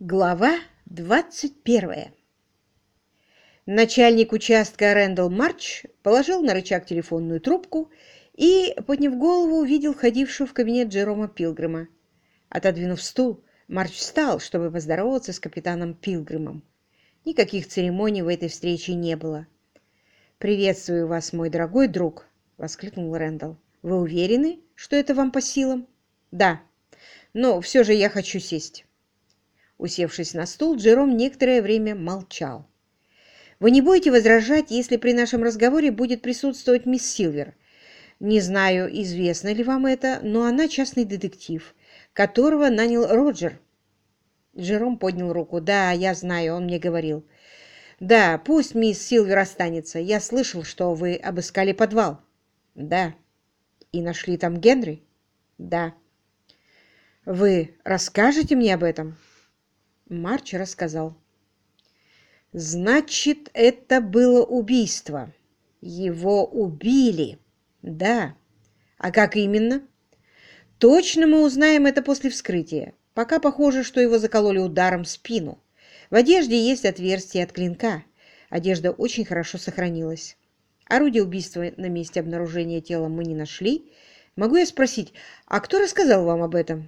Глава 21. Начальник участка Рэндалл Марч положил на рычаг телефонную трубку и, подняв голову, увидел входившего в кабинет Джерома Пилгрима. Отодвинув стул, Марч встал, чтобы поздороваться с капитаном Пилгримом. Никаких церемоний в этой встрече не было. «Приветствую вас, мой дорогой друг!» — воскликнул Рэндалл. «Вы уверены, что это вам по силам?» «Да, но все же я хочу сесть». Усевшись на стул, Джером некоторое время молчал. «Вы не будете возражать, если при нашем разговоре будет присутствовать мисс Силвер? Не знаю, известно ли вам это, но она частный детектив, которого нанял Роджер». Джером поднял руку. «Да, я знаю, он мне говорил». «Да, пусть мисс Силвер останется. Я слышал, что вы обыскали подвал». «Да». «И нашли там Генри?» «Да». «Вы расскажете мне об этом?» Марч рассказал. «Значит, это было убийство. Его убили. Да. А как именно? Точно мы узнаем это после вскрытия. Пока похоже, что его закололи ударом в спину. В одежде есть отверстие от клинка. Одежда очень хорошо сохранилась. Орудие убийства на месте обнаружения тела мы не нашли. Могу я спросить, а кто рассказал вам об этом?»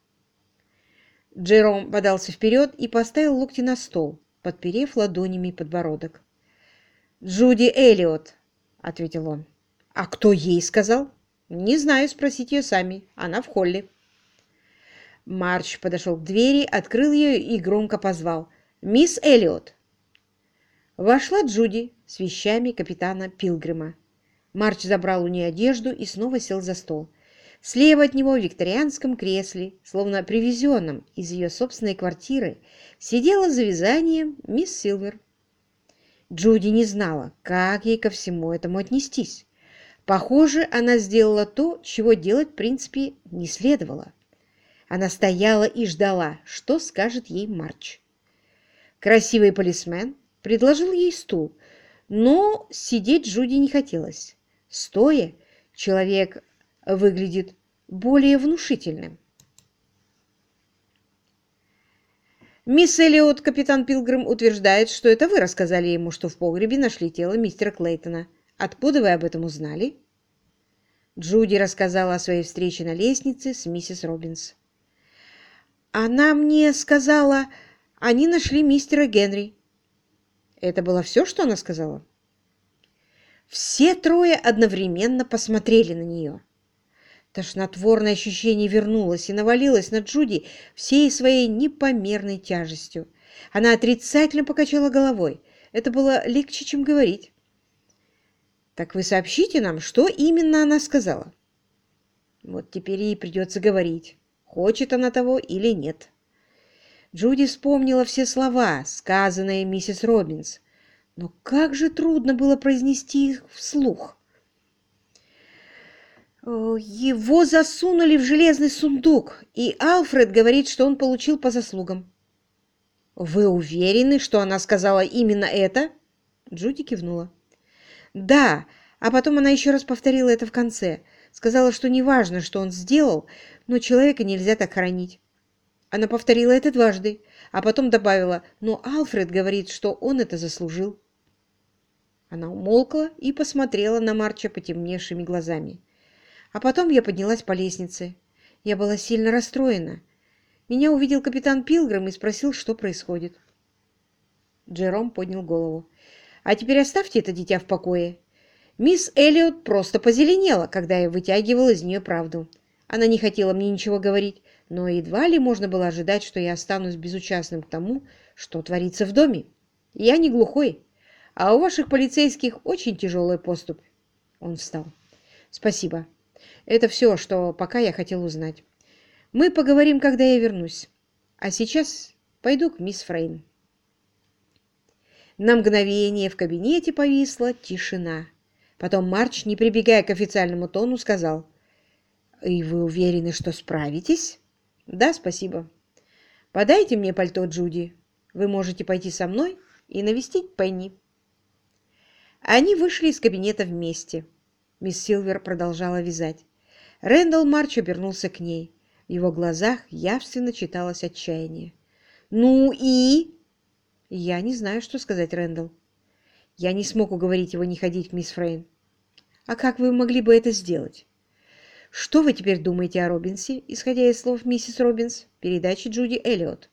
Джером подался вперед и поставил локти на стол, подперев ладонями подбородок. «Джуди Эллиот», — ответил он. «А кто ей сказал?» «Не знаю, спросите ее сами. Она в холле». Марч подошел к двери, открыл ее и громко позвал. «Мисс Эллиот!» Вошла Джуди с вещами капитана Пилгрима. Марч забрал у нее одежду и снова сел за стол. Слева от него в викторианском кресле, словно привезенном из ее собственной квартиры, сидела за вязанием мисс Силвер. Джуди не знала, как ей ко всему этому отнестись. Похоже, она сделала то, чего делать, в принципе, не следовало. Она стояла и ждала, что скажет ей Марч. Красивый полисмен предложил ей стул, но сидеть Джуди не хотелось. Стоя, человек выглядит более внушительным. «Мисс Эллиот, капитан Пилгрим утверждает, что это вы рассказали ему, что в погребе нашли тело мистера Клейтона. Откуда вы об этом узнали?» Джуди рассказала о своей встрече на лестнице с миссис Робинс. «Она мне сказала, они нашли мистера Генри». «Это было все, что она сказала?» Все трое одновременно посмотрели на нее. Тошнотворное ощущение вернулось и навалилось на Джуди всей своей непомерной тяжестью. Она отрицательно покачала головой. Это было легче, чем говорить. «Так вы сообщите нам, что именно она сказала?» Вот теперь ей придется говорить, хочет она того или нет. Джуди вспомнила все слова, сказанные миссис Робинс, но как же трудно было произнести их вслух. «Его засунули в железный сундук, и Альфред говорит, что он получил по заслугам». «Вы уверены, что она сказала именно это?» Джуди кивнула. «Да, а потом она еще раз повторила это в конце. Сказала, что неважно, что он сделал, но человека нельзя так хоронить». Она повторила это дважды, а потом добавила, «но Альфред говорит, что он это заслужил». Она умолкла и посмотрела на Марча потемневшими глазами. А потом я поднялась по лестнице. Я была сильно расстроена. Меня увидел капитан Пилгрим и спросил, что происходит. Джером поднял голову. «А теперь оставьте это дитя в покое. Мисс Эллиот просто позеленела, когда я вытягивала из нее правду. Она не хотела мне ничего говорить, но едва ли можно было ожидать, что я останусь безучастным к тому, что творится в доме. Я не глухой, а у ваших полицейских очень тяжелая поступь». Он встал. «Спасибо. Это все, что пока я хотел узнать. Мы поговорим, когда я вернусь. А сейчас пойду к мисс Фрейн». На мгновение в кабинете повисла тишина. Потом Марч, не прибегая к официальному тону, сказал: «И вы уверены, что справитесь?» «Да, спасибо. Подайте мне пальто, Джуди. Вы можете пойти со мной и навестить Пенни». Они вышли из кабинета вместе. Мисс Силвер продолжала вязать. Рэндалл Марч обернулся к ней. В его глазах явственно читалось отчаяние. Ну и... Я не знаю, что сказать, Рэндалл. Я не смог уговорить его не ходить к мисс Фрейн. А как вы могли бы это сделать? Что вы теперь думаете о Робинсе, исходя из слов миссис Робинс, передачи Джуди Эллиот?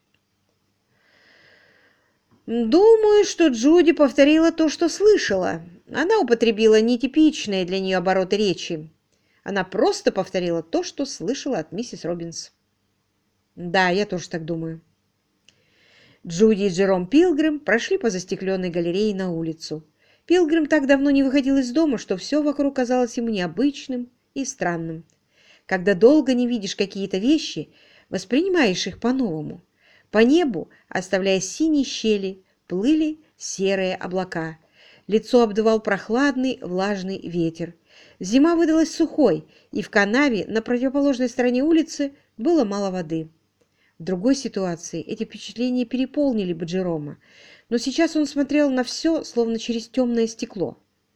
Думаю, что Джуди повторила то, что слышала. Она употребила нетипичные для нее обороты речи. Она просто повторила то, что слышала от миссис Робинс. Да, я тоже так думаю. Джуди и Джером Пилгрим прошли по застекленной галерее на улицу. Пилгрим так давно не выходил из дома, что все вокруг казалось ему необычным и странным. Когда долго не видишь какие-то вещи, воспринимаешь их по-новому. По небу, оставляя синие щели, плыли серые облака. Лицо обдувал прохладный влажный ветер. Зима выдалась сухой, и в канаве на противоположной стороне улицы было мало воды. В другой ситуации эти впечатления переполнили бы Джерома, но сейчас он смотрел на все, словно через темное стекло.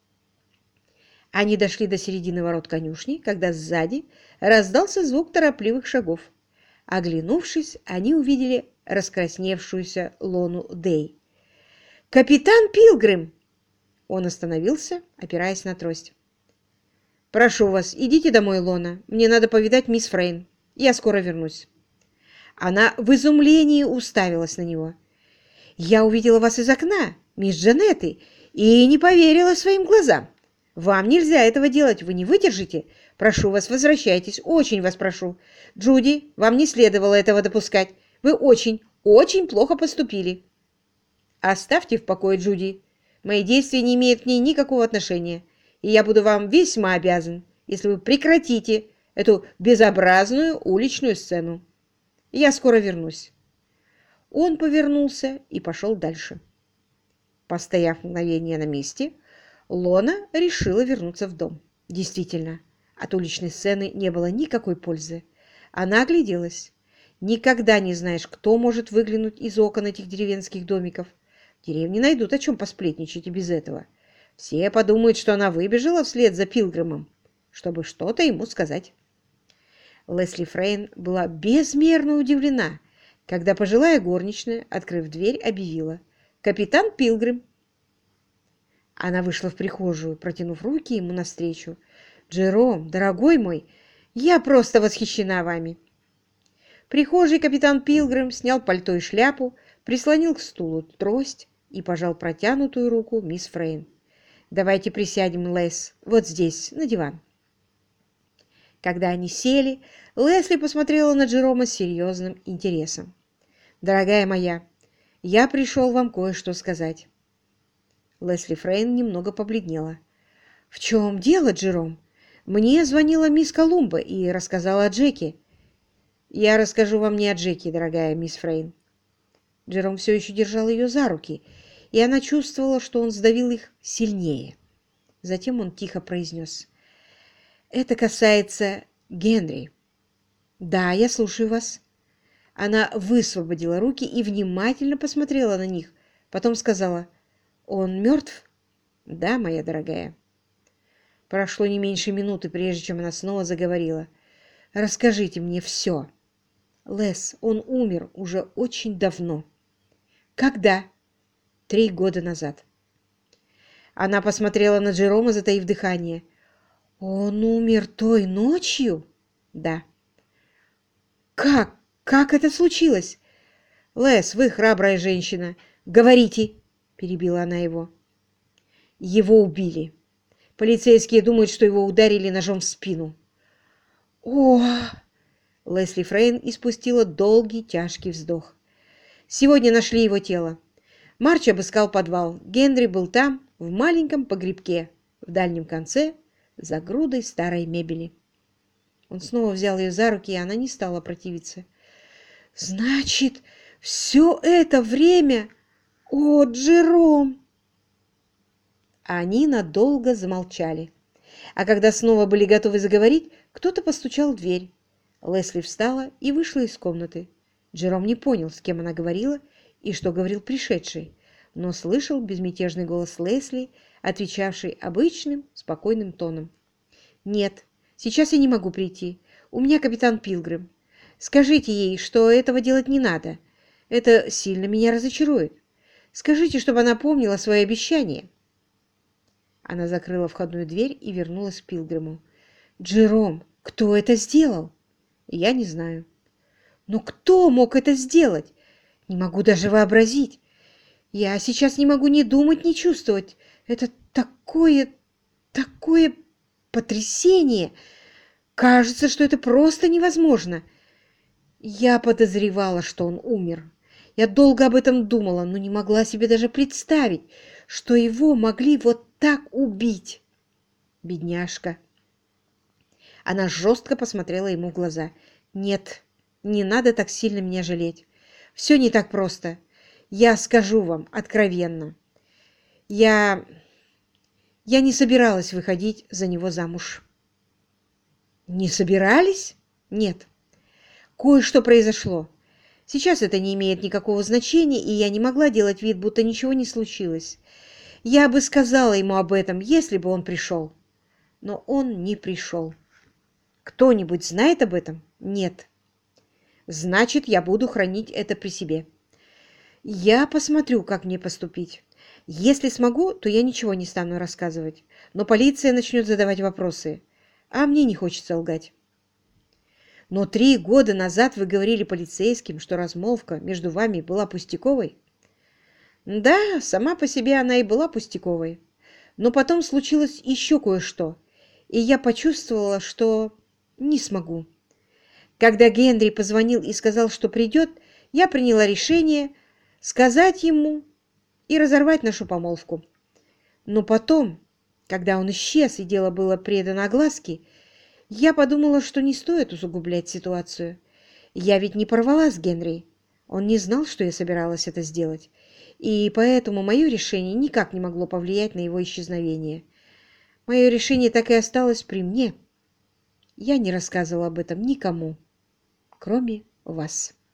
Они дошли до середины ворот конюшни, когда сзади раздался звук торопливых шагов. Оглянувшись, они увидели раскрасневшуюся Лону Дэй. «Капитан Пилгрим!» Он остановился, опираясь на трость. «Прошу вас, идите домой, Лона. Мне надо повидать мисс Фрейн. Я скоро вернусь». Она в изумлении уставилась на него. «Я увидела вас из окна, мисс Джанетты, и не поверила своим глазам. Вам нельзя этого делать, вы не выдержите. Прошу вас, возвращайтесь, очень вас прошу. Джуди, вам не следовало этого допускать. Вы очень, очень плохо поступили». «Оставьте в покое Джуди. Мои действия не имеют к ней никакого отношения, и я буду вам весьма обязан, если вы прекратите эту безобразную уличную сцену. Я скоро вернусь». Он повернулся и пошел дальше. Постояв мгновение на месте, Лона решила вернуться в дом. Действительно, от уличной сцены не было никакой пользы. Она огляделась. Никогда не знаешь, кто может выглянуть из окон этих деревенских домиков. В деревне найдут о чем посплетничать и без этого. Все подумают, что она выбежала вслед за Пилгримом, чтобы что-то ему сказать. Лесли Фрейн была безмерно удивлена, когда пожилая горничная, открыв дверь, объявила: «Капитан Пилгрим». Она вышла в прихожую, протянув руки ему навстречу. «Джером, дорогой мой, я просто восхищена вами». В прихожей капитан Пилгрим снял пальто и шляпу, прислонил к стулу трость и пожал протянутую руку мисс Фрейн. «Давайте присядем, Лес, вот здесь, на диван». Когда они сели, Лесли посмотрела на Джерома с серьезным интересом. «Дорогая моя, я пришел вам кое-что сказать». Лесли Фрейн немного побледнела. «В чем дело, Джером? Мне звонила мисс Колумба и рассказала о Джеке». «Я расскажу вам не о Джеке, дорогая мисс Фрейн». Джером все еще держал ее за руки, и она чувствовала, что он сдавил их сильнее. Затем он тихо произнес: «Это касается Генри». «Да, я слушаю вас». Она высвободила руки и внимательно посмотрела на них. Потом сказала: «Он мертв?» «Да, моя дорогая». Прошло не меньше минуты, прежде чем она снова заговорила. «Расскажите мне все». «Лес, он умер уже очень давно». «Когда?» 3 года назад». Она посмотрела на Джерома, затаив дыхание. «Он умер той ночью?» «Да». «Как? Как это случилось?» «Лес, вы храбрая женщина. Говорите!» — перебила она его. «Его убили. Полицейские думают, что его ударили ножом в спину». «О!» Лесли Фрейн испустила долгий тяжкий вздох. «Сегодня нашли его тело. Марч обыскал подвал. Генри был там, в маленьком погребке, в дальнем конце, за грудой старой мебели». Он снова взял ее за руки, и она не стала противиться. «Значит, все это время... О, Джером!» Они надолго замолчали. А когда снова были готовы заговорить, кто-то постучал в дверь. Лесли встала и вышла из комнаты. Джером не понял, с кем она говорила и что говорил пришедший, но слышал безмятежный голос Лесли, отвечавший обычным, спокойным тоном. «Нет, сейчас я не могу прийти. У меня капитан Пилгрим. Скажите ей, что этого делать не надо. Это сильно меня разочарует. Скажите, чтобы она помнила свои обещания». Она закрыла входную дверь и вернулась к Пилгриму. «Джером, кто это сделал?» «Я не знаю». «Но кто мог это сделать? Не могу даже вообразить. Я сейчас не могу ни думать, ни чувствовать. Это такое потрясение. Кажется, что это просто невозможно. Я подозревала, что он умер. Я долго об этом думала, но не могла себе даже представить, что его могли вот так убить. Бедняжка». Она жестко посмотрела ему в глаза. «Нет, не надо так сильно меня жалеть. Все не так просто. Я скажу вам откровенно. Я... я не собиралась выходить за него замуж». «Не собирались?» «Нет. Кое-что произошло. Сейчас это не имеет никакого значения, и я не могла делать вид, будто ничего не случилось. Я бы сказала ему об этом, если бы он пришел. Но он не пришел. Кто-нибудь знает об этом? Нет. Значит, я буду хранить это при себе. Я посмотрю, как мне поступить. Если смогу, то я ничего не стану рассказывать. Но полиция начнет задавать вопросы, а мне не хочется лгать». «Но 3 года назад вы говорили полицейским, что размолвка между вами была пустяковой». «Да, сама по себе она и была пустяковой. Но потом случилось еще кое-что, и я почувствовала, что не смогу. Когда Генри позвонил и сказал, что придет, я приняла решение сказать ему и разорвать нашу помолвку. Но потом, когда он исчез и дело было предано огласке, я подумала, что не стоит усугублять ситуацию. Я ведь не порвала с Генри. Он не знал, что я собиралась это сделать, и поэтому мое решение никак не могло повлиять на его исчезновение. Мое решение так и осталось при мне. Я не рассказывала об этом никому, кроме вас».